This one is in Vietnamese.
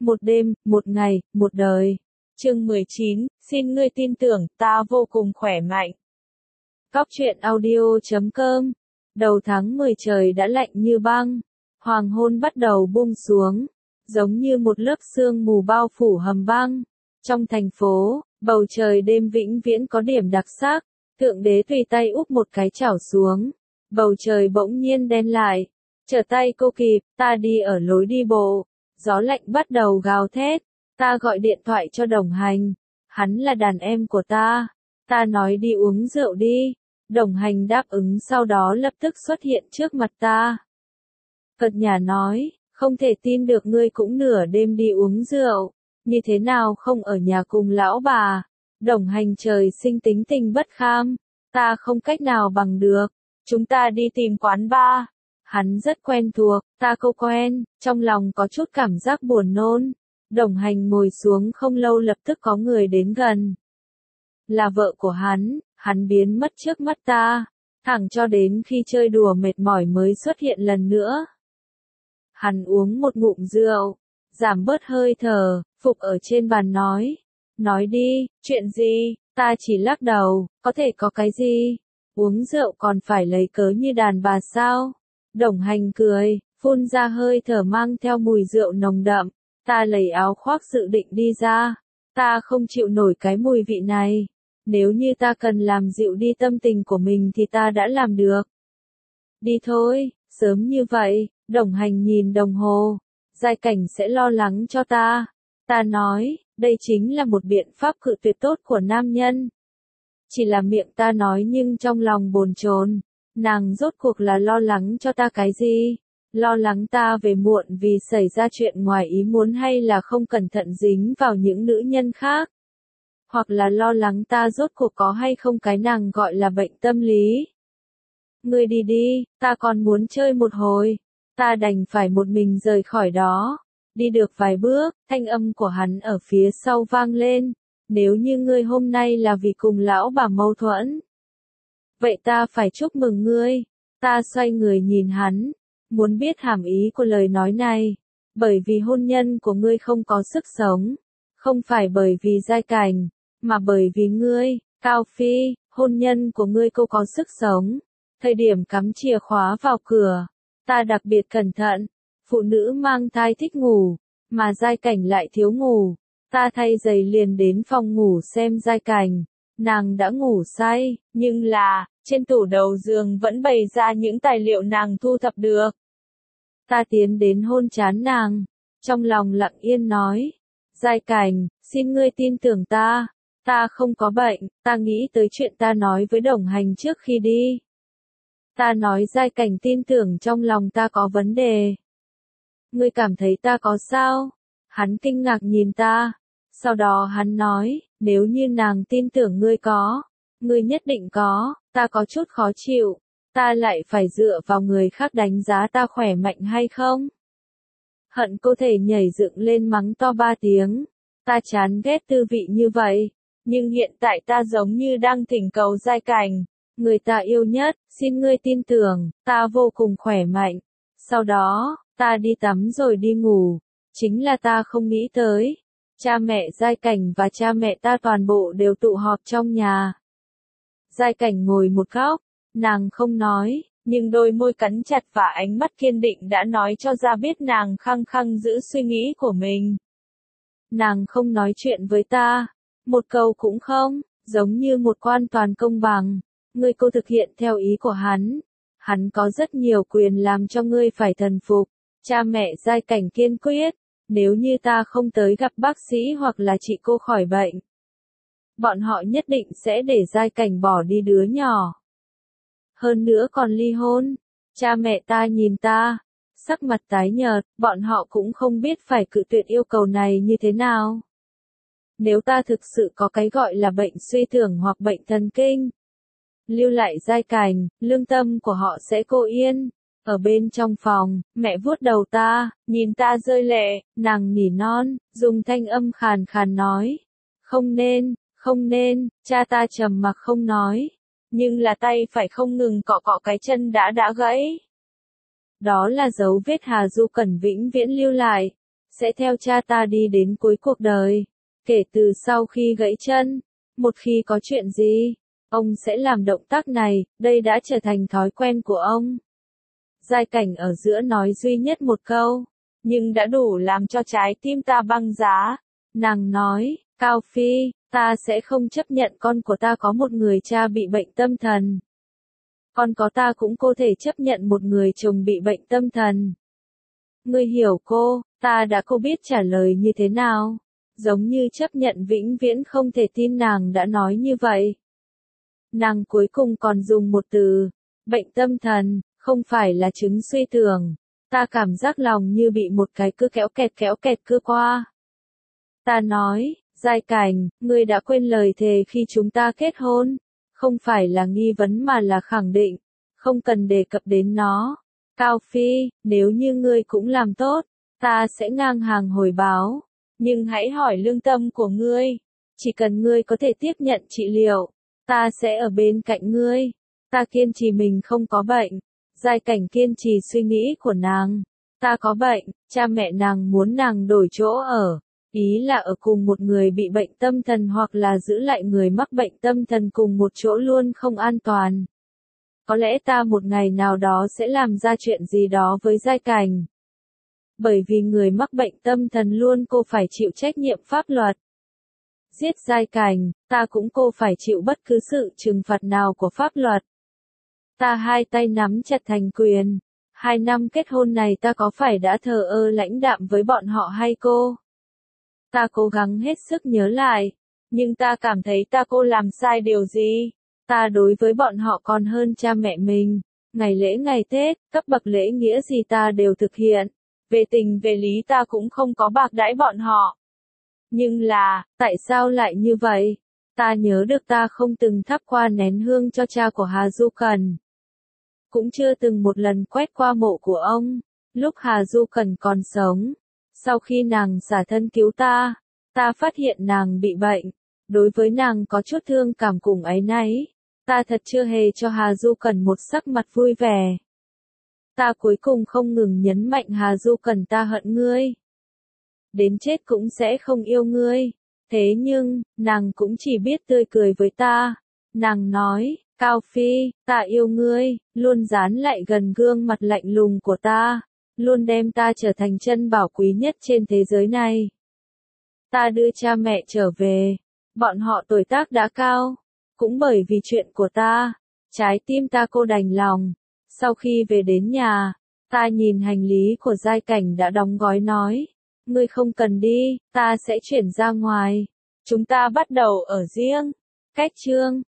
Một đêm, một ngày, một đời. Chương 19, xin ngươi tin tưởng, ta vô cùng khỏe mạnh. Cóc truyện audio.com. Đầu tháng 10 trời đã lạnh như băng. Hoàng hôn bắt đầu buông xuống, giống như một lớp sương mù bao phủ hầm băng. Trong thành phố, bầu trời đêm vĩnh viễn có điểm đặc sắc. Thượng đế tùy tay úp một cái chảo xuống. Bầu trời bỗng nhiên đen lại. Trở tay cô kịp, ta đi ở lối đi bộ. Gió lạnh bắt đầu gào thét. Ta gọi điện thoại cho Đồng Hành. Hắn là đàn em của ta. Ta nói đi uống rượu đi. Đồng Hành đáp ứng, sau đó lập tức xuất hiện trước mặt ta. Cật nhà nói, không thể tin được ngươi cũng nửa đêm đi uống rượu. Như thế nào không ở nhà cùng lão bà? Đồng Hành trời sinh tính tình bất kham. Ta không cách nào bằng được. Chúng ta đi tìm quán bar. Hắn rất quen thuộc, ta không quen, trong lòng có chút cảm giác buồn nôn. Đồng Hành ngồi xuống không lâu lập tức có người đến gần. Là vợ của hắn biến mất trước mắt ta, thẳng cho đến khi chơi đùa mệt mỏi mới xuất hiện lần nữa. Hắn uống một ngụm rượu, giảm bớt hơi thở, phục ở trên bàn nói đi, chuyện gì? Ta chỉ lắc đầu, có thể có cái gì? Uống rượu còn phải lấy cớ như đàn bà sao? Đồng Hành cười, phun ra hơi thở mang theo mùi rượu nồng đậm. Ta lấy áo khoác dự định đi ra. Ta không chịu nổi cái mùi vị này. Nếu như ta cần làm dịu đi tâm tình của mình thì ta đã làm được. Đi thôi, sớm như vậy. Đồng Hành nhìn đồng hồ. Giai Cảnh sẽ lo lắng cho ta. Ta nói, đây chính là một biện pháp cự tuyệt tốt của nam nhân. Chỉ là miệng ta nói nhưng trong lòng bồn chồn. Nàng rốt cuộc là lo lắng cho ta cái gì? Lo lắng ta về muộn vì xảy ra chuyện ngoài ý muốn, hay là không cẩn thận dính vào những nữ nhân khác? Hoặc là lo lắng ta rốt cuộc có hay không cái nàng gọi là bệnh tâm lý? Ngươi đi đi, ta còn muốn chơi một hồi. Ta đành phải một mình rời khỏi đó. Đi được vài bước, thanh âm của hắn ở phía sau vang lên. Nếu như ngươi hôm nay là vì cùng lão bà mâu thuẫn, vậy ta phải chúc mừng ngươi. Ta xoay người nhìn hắn, muốn biết hàm ý của lời nói này. Bởi vì hôn nhân của ngươi không có sức sống. Không phải bởi vì Giai Cảnh, mà bởi vì ngươi, Cao Phi, hôn nhân của ngươi cô có sức sống. Thời điểm cắm chìa khóa vào cửa, ta đặc biệt cẩn thận. Phụ nữ mang thai thích ngủ, mà Giai Cảnh lại thiếu ngủ. Ta thay giày liền đến phòng ngủ xem Giai Cảnh. Nàng đã ngủ say, nhưng là, trên tủ đầu giường vẫn bày ra những tài liệu nàng thu thập được. Ta tiến đến hôn trán nàng, trong lòng lặng yên nói, Giai Cảnh, xin ngươi tin tưởng ta, ta không có bệnh. Ta nghĩ tới chuyện ta nói với Đồng Hành trước khi đi. Ta nói Giai Cảnh tin tưởng trong lòng ta có vấn đề. Ngươi cảm thấy ta có sao? Hắn kinh ngạc nhìn ta. Sau đó hắn nói, nếu như nàng tin tưởng ngươi có, ngươi nhất định có. Ta có chút khó chịu. Ta lại phải dựa vào người khác đánh giá ta khỏe mạnh hay không? Hận cô thể nhảy dựng lên mắng to 3 tiếng. Ta chán ghét tư vị như vậy. Nhưng hiện tại ta giống như đang thỉnh cầu Giai Cảnh. Người ta yêu nhất, xin ngươi tin tưởng, ta vô cùng khỏe mạnh. Sau đó, ta đi tắm rồi đi ngủ. Chính là ta không nghĩ tới. Cha mẹ Giai Cảnh và cha mẹ ta toàn bộ đều tụ họp trong nhà. Giai Cảnh ngồi một góc, nàng không nói, nhưng đôi môi cắn chặt và ánh mắt kiên định đã nói cho ra biết nàng khăng khăng giữ suy nghĩ của mình. Nàng không nói chuyện với ta, một câu cũng không, giống như một quan toàn công bằng. Ngươi cô thực hiện theo ý của hắn có rất nhiều quyền làm cho ngươi phải thần phục. Cha mẹ Giai Cảnh kiên quyết, nếu như ta không tới gặp bác sĩ hoặc là chị cô khỏi bệnh, bọn họ nhất định sẽ để Giai Cảnh bỏ đi đứa nhỏ. Hơn nữa còn ly hôn. Cha mẹ ta nhìn ta, sắc mặt tái nhợt, bọn họ cũng không biết phải cự tuyệt yêu cầu này như thế nào. Nếu ta thực sự có cái gọi là bệnh suy tưởng hoặc bệnh thần kinh, lưu lại Giai Cảnh, lương tâm của họ sẽ cô yên. Ở bên trong phòng, mẹ vuốt đầu ta, nhìn ta rơi lệ, nàng nỉ non, dùng thanh âm khàn khàn nói. Không nên, cha ta trầm mặc không nói. Nhưng là tay phải không ngừng cọ cọ cái chân đã gãy. Đó là dấu vết Hà Du Cẩn vĩnh viễn lưu lại. sẽ theo cha ta đi đến cuối cuộc đời. Kể từ sau khi gãy chân, một khi có chuyện gì, ông sẽ làm động tác này, đây đã trở thành thói quen của ông. Giai Cảnh ở giữa nói duy nhất một câu, nhưng đã đủ làm cho trái tim ta băng giá. Nàng nói, Cao Phi, ta sẽ không chấp nhận con của ta có một người cha bị bệnh tâm thần. Con có ta cũng có thể chấp nhận một người chồng bị bệnh tâm thần. Ngươi hiểu cô, cô biết trả lời như thế nào. Giống như chấp nhận vĩnh viễn không thể tin nàng đã nói như vậy. Nàng cuối cùng còn dùng một từ, bệnh tâm thần, không phải là chứng suy tưởng. Ta cảm giác lòng như bị một cái cưa kéo kẹt cưa qua. Ta nói, Giai Cảnh, ngươi đã quên lời thề khi chúng ta kết hôn. Không phải là nghi vấn mà là khẳng định. Không cần đề cập đến nó. Cao Phi, nếu như ngươi cũng làm tốt, ta sẽ ngang hàng hồi báo. Nhưng hãy hỏi lương tâm của ngươi. Chỉ cần ngươi có thể tiếp nhận trị liệu, ta sẽ ở bên cạnh ngươi. Ta kiên trì mình không có bệnh. Giai Cảnh kiên trì suy nghĩ của nàng. Ta có bệnh, cha mẹ nàng muốn nàng đổi chỗ ở. Ý là ở cùng một người bị bệnh tâm thần hoặc là giữ lại người mắc bệnh tâm thần cùng một chỗ luôn không an toàn. Có lẽ ta một ngày nào đó sẽ làm ra chuyện gì đó với Giai Cảnh. Bởi vì người mắc bệnh tâm thần luôn cô phải chịu trách nhiệm pháp luật. Giết Giai Cảnh, ta cũng cô phải chịu bất cứ sự trừng phạt nào của pháp luật. Ta hai tay nắm chặt thành quyền. 2 năm kết hôn này ta có phải đã thờ ơ lãnh đạm với bọn họ hay cô? Ta cố gắng hết sức nhớ lại. Nhưng ta cảm thấy cô làm sai điều gì? Ta đối với bọn họ còn hơn cha mẹ mình. Ngày lễ ngày Tết, cấp bậc lễ nghĩa gì ta đều thực hiện. Về tình về lý ta cũng không có bạc đãi bọn họ. Nhưng là, tại sao lại như vậy? Ta nhớ được ta không từng thắp qua nén hương cho cha của Hà Du Cần. Cũng chưa từng một lần quét qua mộ của ông, lúc Hà Du Cần còn sống. Sau khi nàng xả thân cứu ta phát hiện nàng bị bệnh. Đối với nàng có chút thương cảm cùng áy náy. Ta thật chưa hề cho Hà Du Cần một sắc mặt vui vẻ. Ta cuối cùng không ngừng nhấn mạnh Hà Du Cần ta hận ngươi. Đến chết cũng sẽ không yêu ngươi. Thế nhưng, nàng cũng chỉ biết tươi cười với ta. Nàng nói, Cao Phi, ta yêu ngươi, luôn dán lại gần gương mặt lạnh lùng của ta. Luôn đem ta trở thành chân bảo quý nhất trên thế giới này. Ta đưa cha mẹ trở về. Bọn họ tuổi tác đã cao. Cũng bởi vì chuyện của ta, trái tim ta cô đành lòng. Sau khi về đến nhà, ta nhìn hành lý của Giai Cảnh đã đóng gói nói. Ngươi không cần đi, ta sẽ chuyển ra ngoài. Chúng ta bắt đầu ở riêng. Cách chương